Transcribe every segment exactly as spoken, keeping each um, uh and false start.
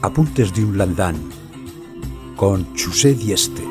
Apuntes de un landán con Chusé Dieste.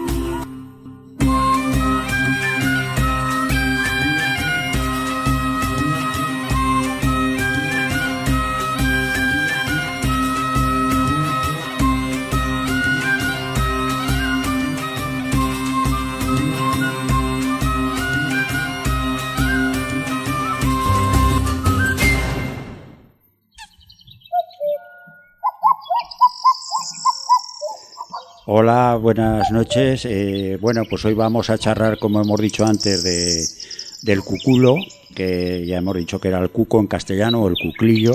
Hola, buenas noches. Eh, bueno, pues hoy vamos a charlar, como hemos dicho antes, de, del cuculo, que ya hemos dicho que era el cuco en castellano, o el cuclillo.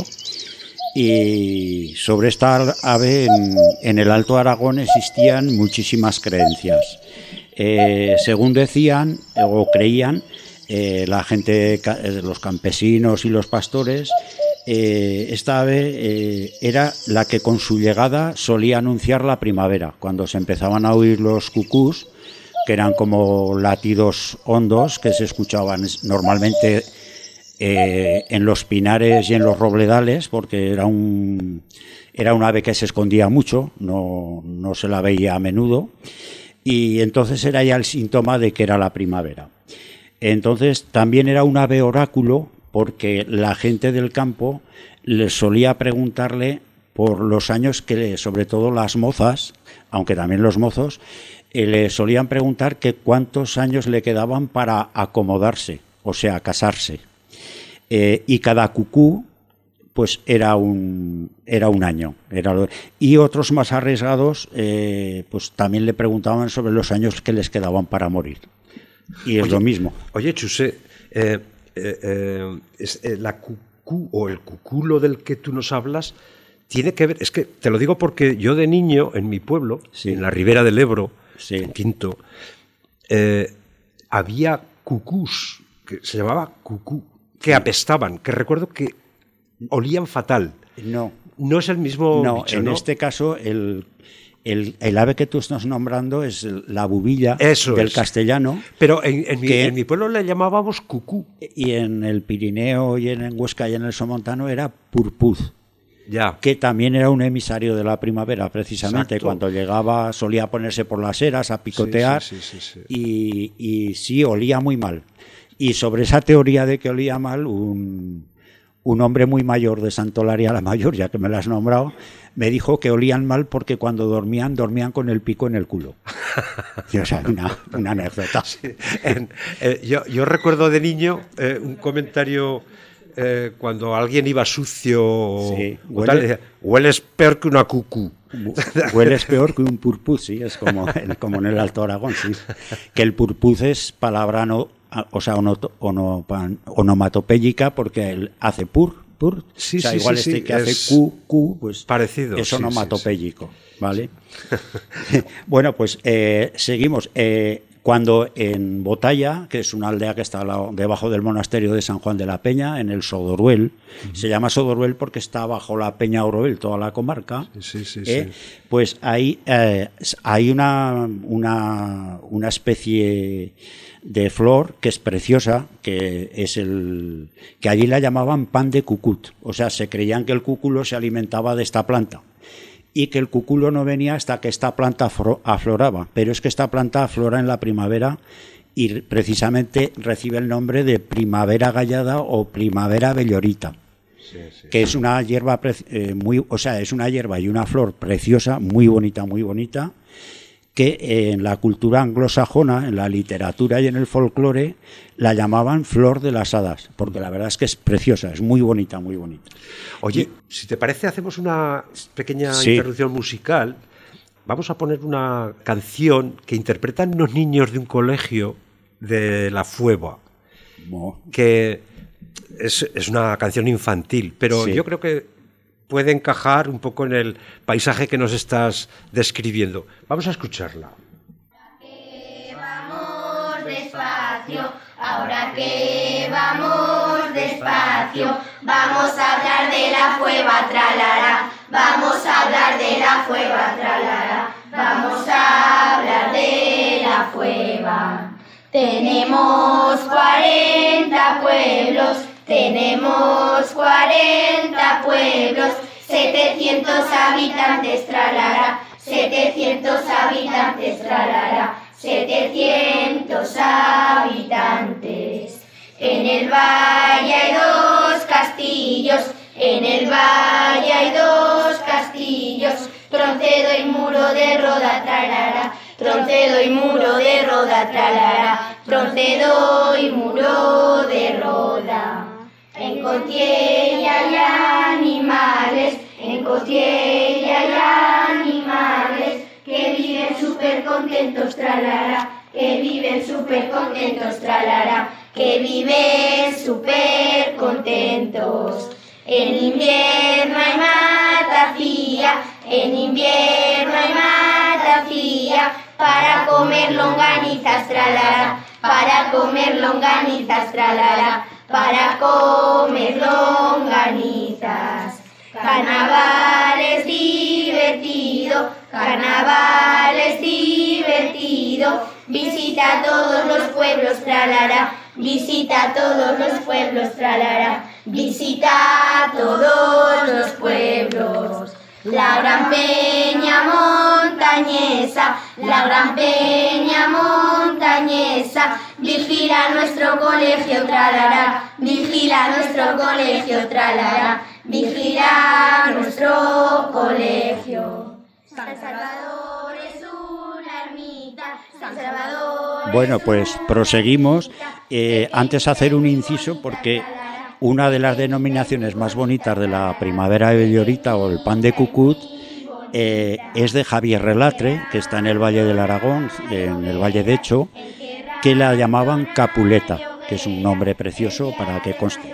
Y sobre esta ave en, en el Alto Aragón existían muchísimas creencias. Eh, según decían o creían, eh, la gente, los campesinos y los pastores, Eh, esta ave eh, era la que con su llegada solía anunciar la primavera, cuando se empezaban a oír los cucús, que eran como latidos hondos que se escuchaban normalmente eh, en los pinares y en los robledales, porque era un era un ave que se escondía mucho, no, no se la veía a menudo, y entonces era ya el síntoma de que era la primavera. Entonces también era un ave oráculo, porque la gente del campo le solía preguntarle por los años que, sobre todo las mozas, aunque también los mozos, eh, le solían preguntar que cuántos años le quedaban para acomodarse, o sea, casarse. Eh, y cada cucú, pues era un, era un año. Era lo, y otros más arriesgados, eh, pues también le preguntaban sobre los años que les quedaban para morir. Y es oye, lo mismo. Oye, Chusé, eh, Eh, eh, es, eh, la cucú o el cuculo del que tú nos hablas tiene que ver, es que te lo digo porque yo de niño en mi pueblo, sí, en la ribera del Ebro, sí, en Quinto, eh, había cucús, que se llamaba cucú, que apestaban, que recuerdo que olían fatal. No. No es el mismo no, bicho, en ¿no? este caso el... El, el ave que tú estás nombrando es la bubilla. Eso del es. Castellano. Pero en, en, mi, en mi pueblo le llamábamos cucú. Y en el Pirineo y en Huesca y en el Somontano era purpuz. Ya. Que también era un emisario de la primavera, precisamente. Exacto. Cuando llegaba solía ponerse por las eras a picotear. Sí, sí, sí, sí, sí. Y, y sí, olía muy mal. Y sobre esa teoría de que olía mal, un, un hombre muy mayor de Santolaria la Mayor, ya que me lo has nombrado, me dijo que olían mal porque cuando dormían, dormían con el pico en el culo. O sea, una, una anécdota. Sí. En, eh, yo, yo recuerdo de niño eh, un comentario eh, cuando alguien iba sucio, sí, o huele, tal, decía, hueles peor que una cucú. Hueles peor que un purpuz, sí, es como, como en el Alto Aragón, sí. Que el purpuz es palabra no, o sea, onomatopéyica porque hace pur. Pur. Sí, o sea, sí, igual sí, este sí, que hace Q, Q, pues parecido, es onomatopéyico, sí, sí. ¿vale? Sí. Bueno, pues eh, seguimos. Eh, cuando en Botalla, que es una aldea que está lado, debajo del monasterio de San Juan de la Peña, en el Sodoruel, uh-huh. Se llama Sodoruel porque está bajo la Peña Oroel, toda la comarca, sí, sí, eh, sí. Pues ahí eh, hay una, una, una especie de flor que es preciosa, que es el que allí la llamaban pan de cucut, o sea, se creían que el cúculo se alimentaba de esta planta y que el cúculo no venía hasta que esta planta afloraba, pero es que esta planta aflora en la primavera y precisamente recibe el nombre de primavera gallada o primavera bellorita, sí, sí, que sí. Es una hierba eh, muy, o sea, es una hierba y una flor preciosa, muy bonita, muy bonita, que en la cultura anglosajona, en la literatura y en el folclore, la llamaban flor de las hadas, porque la verdad es que es preciosa, es muy bonita, muy bonita. Oye, y, si te parece, hacemos una pequeña sí. interrupción musical. Vamos a poner una canción que interpretan unos niños de un colegio de La Fueva, oh. que es, es una canción infantil, pero sí. yo creo que puede encajar un poco en el paisaje que nos estás describiendo. Vamos a escucharla. Que vamos despacio, ahora que vamos despacio, vamos a hablar de la Fueva, tralala, vamos a hablar de la Fueva, tralala, vamos a hablar de la Fueva. Tenemos cuarenta pueblos, tenemos cuarenta pueblos, setecientos habitantes, tralara, setecientos habitantes, tralara, setecientos habitantes. En el valle hay dos castillos, en el valle hay dos castillos, Troncedo y Muro de Roda, tralara, Troncedo y Muro de Roda, tralara, Troncedo y Muro de Roda. En Cotiella hay animales, en Cotiella hay animales que viven súper contentos, tralara, que viven súper contentos, tralara, que viven súper contentos. En invierno hay matafía, en invierno hay matafía, para comer longanizas, tralara, para comer longanizas, tralara, para comer longanizas. Carnaval es divertido, carnaval es divertido, visita todos los pueblos, tralara, visita todos los pueblos, tralara, visita todos los pueblos. La gran peña montañesa, la gran peña montañesa, vigila nuestro colegio, tralara, vigila nuestro colegio, tralara, vigila nuestro colegio. San Salvador es una ermita, San Salvador. Bueno, pues proseguimos. Eh, antes hacer un inciso porque una de las denominaciones más bonitas de la primavera de Bellorita o el pan de Cucut eh, es de Javier Relatre, que está en el Valle del Aragón, en el Valle de Echo, que la llamaban Capuleta, que es un nombre precioso para que conste.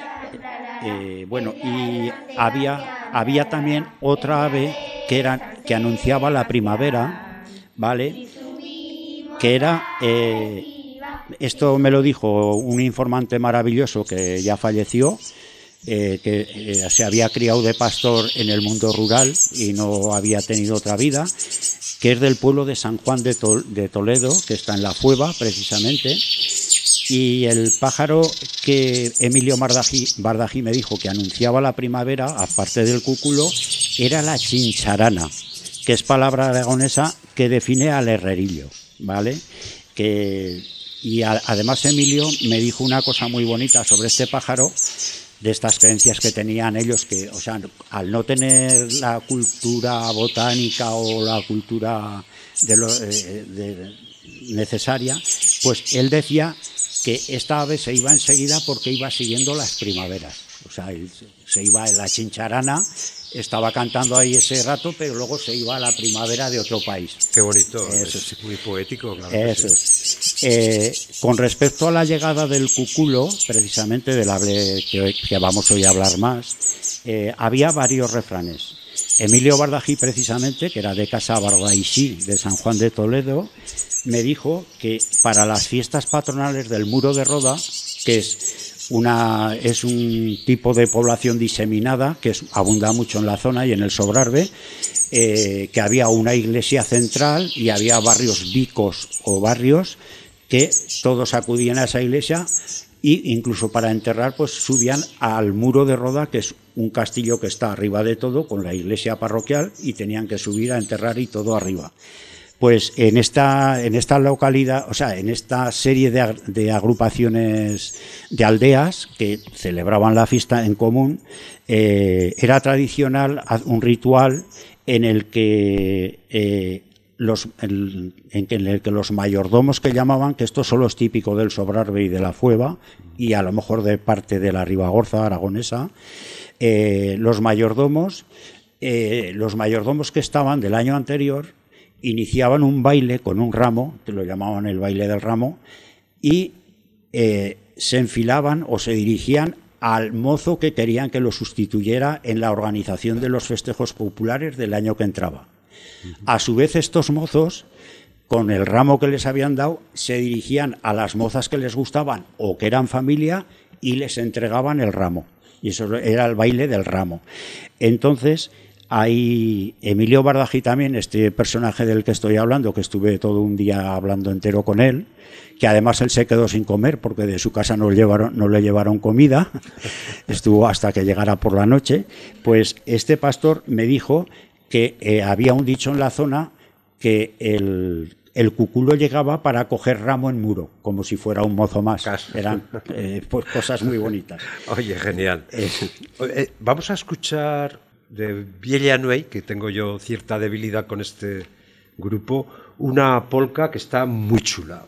Eh, bueno, y había, había también otra ave que, era, que anunciaba la primavera, ¿vale? Que era... Eh, Esto me lo dijo un informante maravilloso que ya falleció, eh, que eh, se había criado de pastor en el mundo rural y no había tenido otra vida, que es del pueblo de San Juan de, Tol- de Toledo, que está en la Fueva precisamente, y el pájaro que Emilio Bardají, Bardají me dijo que anunciaba la primavera, aparte del cúculo, era la chincharana, que es palabra aragonesa que define al herrerillo, ¿vale? Que... Y a, además Emilio me dijo una cosa muy bonita sobre este pájaro, de estas creencias que tenían ellos, que, o sea, al no tener la cultura botánica o la cultura de lo, eh, de, necesaria, pues él decía que esta ave se iba enseguida porque iba siguiendo las primaveras. O sea, él se iba en la chincharana, estaba cantando ahí ese rato, pero luego se iba a la primavera de otro país. Qué bonito, eso es, es muy poético. Claro. Eso sí. es. Eh, con respecto a la llegada del cuculo, precisamente del ave que, que vamos hoy a hablar más, eh, había varios refranes. Emilio Bardají, precisamente, que era de Casa Bardaixí de San Juan de Toledo, me dijo que para las fiestas patronales del Muro de Roda, que es una es un tipo de población diseminada que es, abunda mucho en la zona y en el Sobrarbe, eh, que había una iglesia central y había barrios vicos o barrios que todos acudían a esa iglesia e incluso para enterrar pues subían al Muro de Roda, que es un castillo que está arriba de todo con la iglesia parroquial, y tenían que subir a enterrar y todo arriba. Pues en esta, en esta localidad, o sea, en esta serie de, de agrupaciones de aldeas que celebraban la fiesta en común, eh, era tradicional un ritual en el que eh, los en, en el que los mayordomos, que llamaban, que esto solo es típico del Sobrarbe y de la Fueva y a lo mejor de parte de la Ribagorza aragonesa, eh, los mayordomos, eh, los mayordomos que estaban del año anterior iniciaban un baile con un ramo, que lo llamaban el baile del ramo, y eh, se enfilaban o se dirigían al mozo que querían que lo sustituyera en la organización de los festejos populares del año que entraba. A su vez, estos mozos, con el ramo que les habían dado, se dirigían a las mozas que les gustaban o que eran familia y les entregaban el ramo. Y eso era el baile del ramo. Entonces, hay Emilio Bardají también, este personaje del que estoy hablando, que estuve todo un día hablando entero con él, que además él se quedó sin comer porque de su casa no le llevaron, no le llevaron comida, estuvo hasta que llegara por la noche. Pues este pastor me dijo que eh, había un dicho en la zona que el, el cuculo llegaba para coger ramo en muro, como si fuera un mozo más. Eran eh, pues cosas muy bonitas. Oye, genial. Eh, eh, vamos a escuchar de Villanueva, que tengo yo cierta debilidad con este grupo, una polca que está muy chula.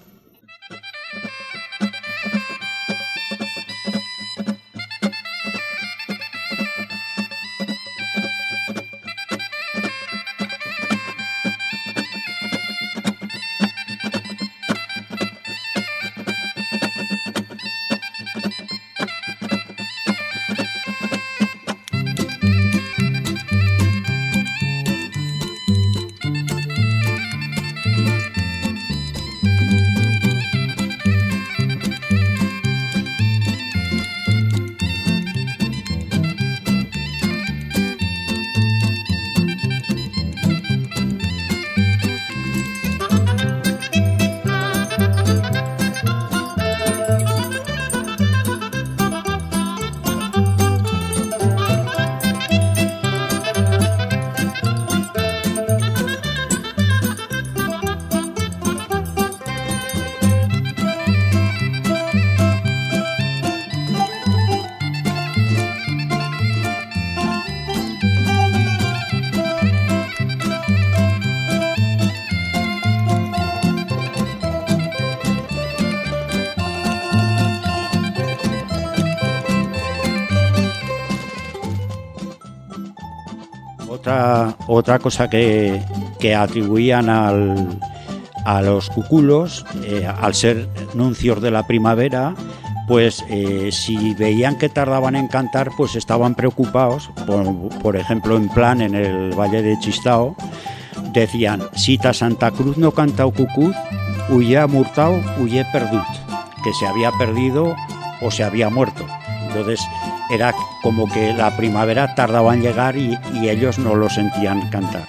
Otra, otra cosa que, que atribuían al, a los cuculos, eh, al ser nuncios de la primavera, pues eh, si veían que tardaban en cantar, pues estaban preocupados. Por, por ejemplo, en Plan, en el Valle de Chistao, decían: si ta Santa Cruz no canta o cucuz, huye murtao, huye perdut, que se había perdido o se había muerto. Entonces era como que la primavera tardaba en llegar y, y ellos no lo sentían cantar.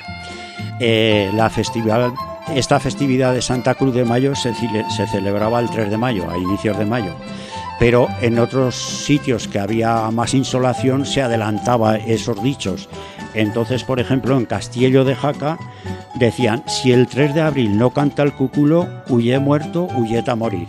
Eh, la festividad, esta festividad de Santa Cruz de Mayo se, se celebraba el tres de mayo, a inicios de mayo, pero en otros sitios que había más insolación se adelantaba esos dichos. Entonces, por ejemplo, en Castillo de Jaca decían: si el tres de abril no canta el cuculo, huye muerto, huyeta morir.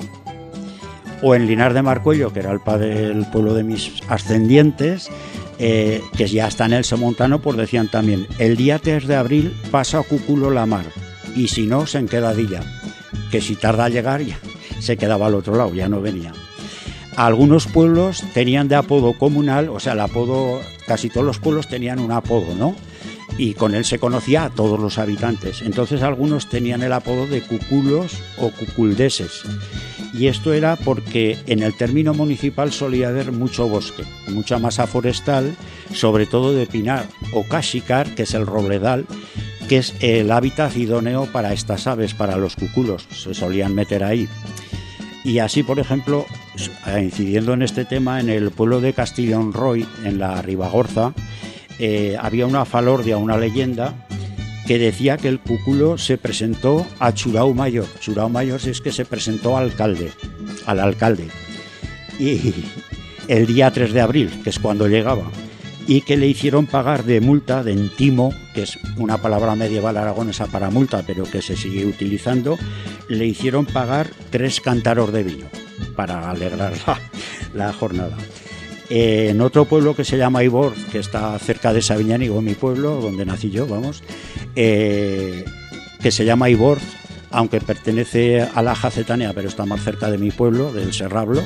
O en Linares de Marcuello, que era el padre del pueblo de mis ascendientes, eh, que ya está en el Somontano, pues decían también: el día tres de abril pasa a cuculo la mar, y si no, se enquedadilla, que si tarda a llegar ya se quedaba al otro lado, ya no venía. Algunos pueblos tenían de apodo comunal, o sea, el apodo, casi todos los pueblos tenían un apodo, ¿no? Y con él se conocía a todos los habitantes. Entonces algunos tenían el apodo de cuculos o cuculdeses. Y esto era porque en el término municipal solía haber mucho bosque, mucha masa forestal, sobre todo de pinar o caxicar, que es el robledal, que es el hábitat idóneo para estas aves, para los cuculos, se solían meter ahí. Y así, por ejemplo, incidiendo en este tema, en el pueblo de Castillón-Roy, en la Ribagorza, eh, había una falordia, una leyenda, que decía que el cuculo se presentó a Churao Mayor. Churao Mayor es que se presentó al alcalde, al alcalde, y el día tres de abril, que es cuando llegaba, y que le hicieron pagar de multa, de entimo, que es una palabra medieval aragonesa para multa, pero que se sigue utilizando, le hicieron pagar tres cántaros de vino para alegrar la, la jornada. Eh, en otro pueblo que se llama Ibor, que está cerca de Sabiñánigo, mi pueblo, donde nací yo, vamos, eh, que se llama Ibor, aunque pertenece a la Jacetánea, pero está más cerca de mi pueblo, del Serrablo.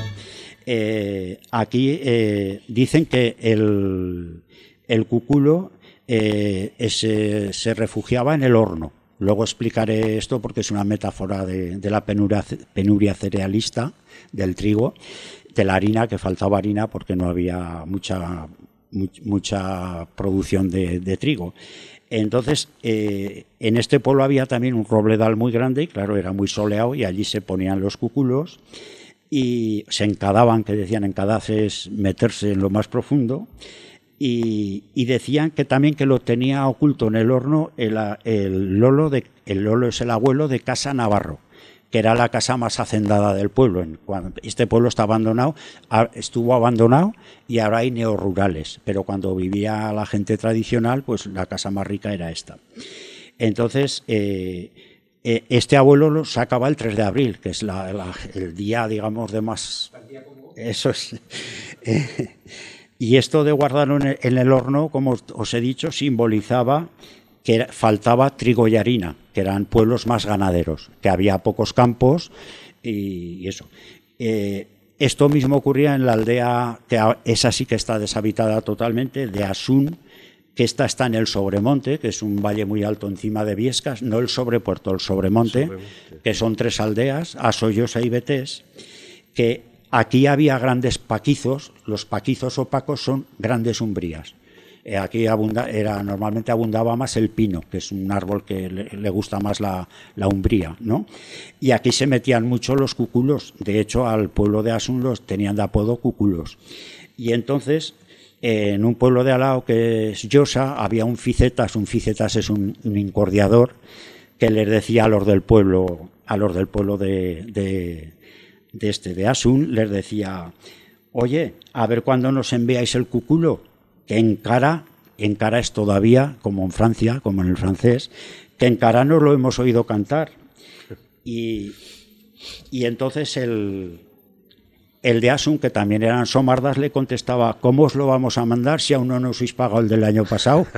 Eh, aquí eh, dicen que el, el cuculo eh, se, se refugiaba en el horno. Luego explicaré esto porque es una metáfora de, de la penuria, penuria cerealista del trigo, de la harina, que faltaba harina porque no había mucha, much, mucha producción de, de trigo. Entonces, eh, en este pueblo había también un robledal muy grande y claro, era muy soleado y allí se ponían los cuculos y se encadaban, que decían encadaz es meterse en lo más profundo, Y, y decían que también que lo tenía oculto en el horno el, el Lolo, de, el Lolo es el abuelo de Casa Navarro, que era la casa más hacendada del pueblo. Cuando este pueblo está abandonado, estuvo abandonado y ahora hay neorurales, pero cuando vivía la gente tradicional, pues la casa más rica era esta. Entonces, eh, eh, este abuelo lo sacaba el tres de abril, que es la, la, el día, digamos, de más... Eso es... Eh, y esto de guardarlo en el, en el horno, como os he dicho, simbolizaba que era, faltaba trigo y harina, que eran pueblos más ganaderos, que había pocos campos y, y eso. Eh, esto mismo ocurría en la aldea, que esa sí que está deshabitada totalmente, de Asún, que esta está en el Sobremonte, que es un valle muy alto encima de Viescas, no el Sobrepuerto, el Sobremonte, Sobremonte. Que son tres aldeas, Asollosa y Betés, que aquí había grandes paquizos. Los paquizos opacos son grandes umbrías. Eh, aquí abunda, era, normalmente abundaba más el pino, que es un árbol que le, le gusta más la, la umbría, ¿no? Y aquí se metían mucho los cuculos. De hecho, al pueblo de Asún los tenían de apodo cuculos. Y entonces, eh, en un pueblo de al lado, que es Llosa, había un ficetas. Un ficetas es un, un incordiador que les decía a los del pueblo, a los del pueblo de... de de este de Asún, les decía: oye, a ver cuándo nos enviáis el cuculo, que en cara, en cara es todavía, como en Francia, como en el francés, que en cara no lo hemos oído cantar. Y, y entonces el, el de Asún, que también eran somardas, le contestaba: ¿cómo os lo vamos a mandar si aún no nos habéis pagado el del año pasado?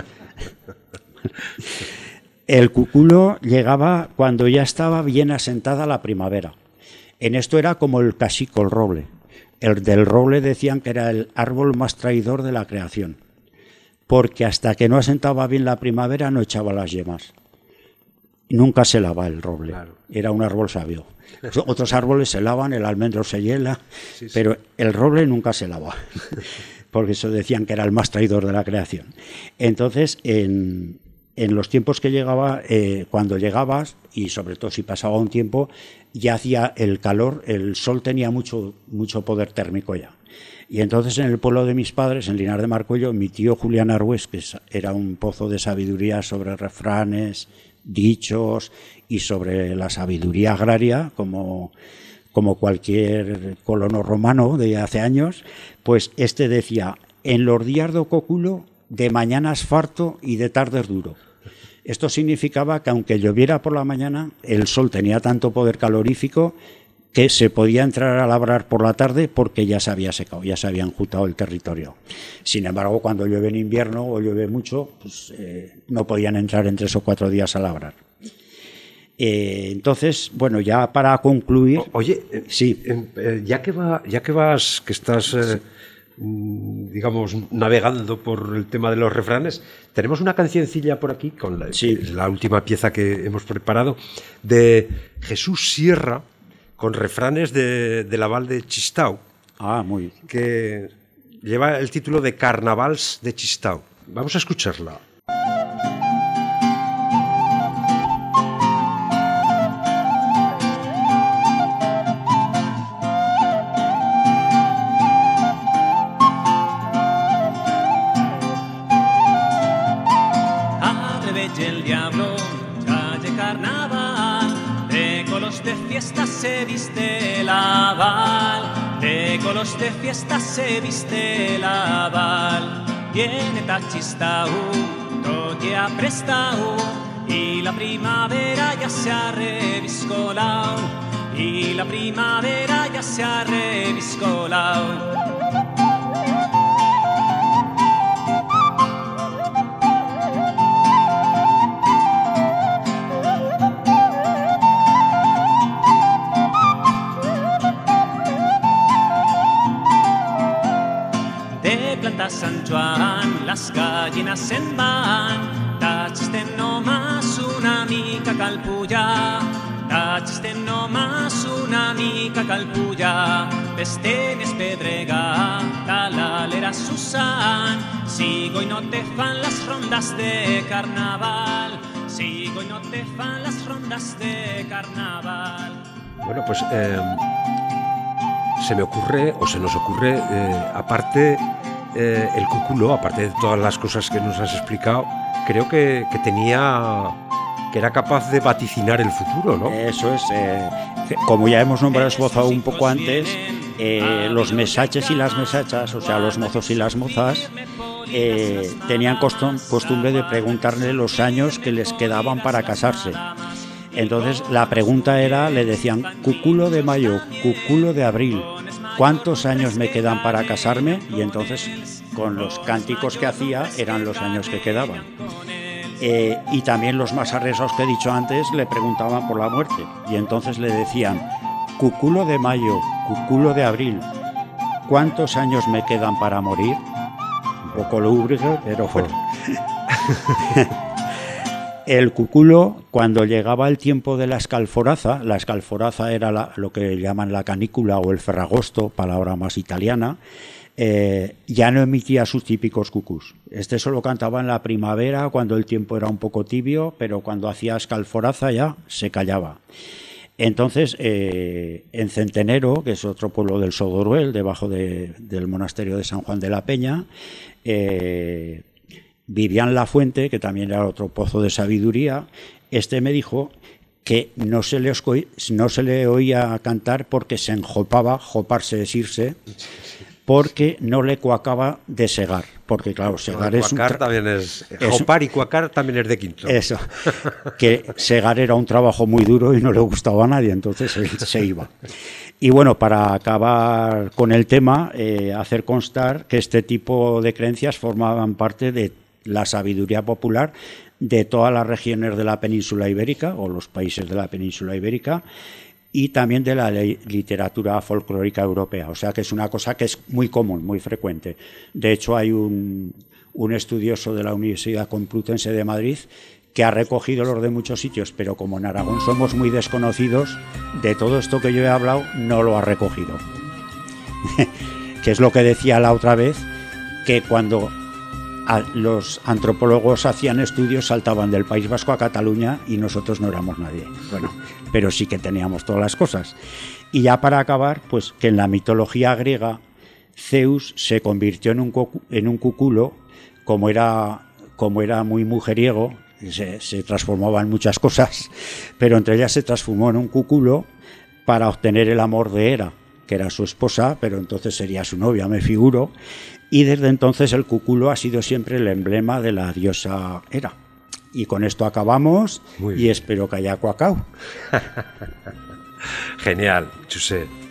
El cuculo llegaba cuando ya estaba bien asentada la primavera. En esto era como el casico, el roble. El del roble decían que era el árbol más traidor de la creación, porque hasta que no asentaba bien la primavera no echaba las yemas. Nunca se lava el roble, claro. Era un árbol sabio. Otros árboles se lavan, el almendro se hiela, sí, sí. Pero el roble nunca se lava, porque eso decían que era el más traidor de la creación. Entonces, en... En los tiempos que llegaba, eh, cuando llegabas, y sobre todo si pasaba un tiempo, ya hacía el calor, el sol tenía mucho, mucho poder térmico ya. Y entonces en el pueblo de mis padres, en Linares de Marcuello, mi tío Julián Arbues, que era un pozo de sabiduría sobre refranes, dichos y sobre la sabiduría agraria, como, como cualquier colono romano de hace años, pues este decía: en los días de cóculo, de mañanas farto y de tardes duro. Esto significaba que aunque lloviera por la mañana, el sol tenía tanto poder calorífico que se podía entrar a labrar por la tarde porque ya se había secado, ya se había enjutado el territorio. Sin embargo, cuando llueve en invierno o llueve mucho, pues eh, no podían entrar en tres o cuatro días a labrar. Eh, entonces, bueno, ya para concluir... O, oye, sí. eh, ya, que va, ya que vas, que estás... Eh, digamos, navegando por el tema de los refranes, tenemos una cancioncilla por aquí, con la, sí. la última pieza que hemos preparado, de Jesús Sierra, con refranes de, de la Val de Chistau. Ah, muy. Que lleva el título de Carnavals de Chistau. Vamos a escucharla. El diablo calle carnaval, de colos de fiesta se viste la val, de colos de fiesta se viste la val. Viene Tachistau, toque aprestau, y la primavera ya se ha reviscolao, y la primavera ya se ha reviscolao. San Joan, las gallinas se'n van, tachisten nomás una mica cal pujar, tachisten nomás una mica cal pujar, Pestenes pedrega, talalera Susan, sigo y no te fan las rondas de carnaval, sigo y no te fan las rondas de carnaval. Bueno, pues eh, se me ocurre, o se nos ocurre, eh, aparte eh, el cúculo, aparte de todas las cosas que nos has explicado, creo que, que tenía... que era capaz de vaticinar el futuro, ¿no? Eso es. Eh, como ya hemos nombrado esbozado un poco antes, eh, los mesaches y las mesachas, o sea, los mozos y las mozas, eh, tenían costum- costumbre de preguntarle los años que les quedaban para casarse. Entonces la pregunta era, le decían, cuculo de mayo, cuculo de abril, ¿cuántos años me quedan para casarme? Y entonces con los cánticos que hacía eran los años que quedaban. Eh, y también los más arresados que he dicho antes le preguntaban por la muerte y entonces le decían, cuculo de mayo, cuculo de abril, ¿cuántos años me quedan para morir? Un poco lúbrico, pero bueno. El cuculo, cuando llegaba el tiempo de la escalforaza, la escalforaza era la, lo que llaman la canícula o el ferragosto, palabra más italiana, eh, ya no emitía sus típicos cucús. Este solo cantaba en la primavera, cuando el tiempo era un poco tibio, pero cuando hacía escalforaza ya se callaba. Entonces, eh, en Centenero, que es otro pueblo del Sodoruel, debajo de, del monasterio de San Juan de la Peña, eh, Vivian La Fuente, que también era otro pozo de sabiduría, este me dijo que no se le, osco, no se le oía cantar porque se enjopaba, joparse es irse, porque no le cuacaba de segar, porque claro, segar no, es... Cuacar un también es... Jopar y cuacar también es de quinto. Eso, que segar era un trabajo muy duro y no le gustaba a nadie, entonces él se iba. Y bueno, para acabar con el tema, eh, hacer constar que este tipo de creencias formaban parte de la sabiduría popular de todas las regiones de la península ibérica o los países de la península ibérica y también de la literatura folclórica europea, o sea que es una cosa que es muy común, muy frecuente. De hecho hay un, un estudioso de la Universidad Complutense de Madrid que ha recogido los de muchos sitios, pero como en Aragón somos muy desconocidos, de todo esto que yo he hablado no lo ha recogido. Que es lo que decía la otra vez, que cuando a los antropólogos hacían estudios saltaban del País Vasco a Cataluña y nosotros no éramos nadie. Bueno, pero sí que teníamos todas las cosas. Y ya para acabar, pues que en la mitología griega Zeus se convirtió en un, cocu- en un cuculo, como era, como era muy mujeriego, se, se transformaba en muchas cosas, pero entre ellas se transformó en un cuculo para obtener el amor de Hera, que era su esposa, pero entonces sería su novia, me figuro. Y desde entonces el cuculo ha sido siempre el emblema de la diosa Hera. Y con esto acabamos y espero que haya cuacao. Genial, Josep.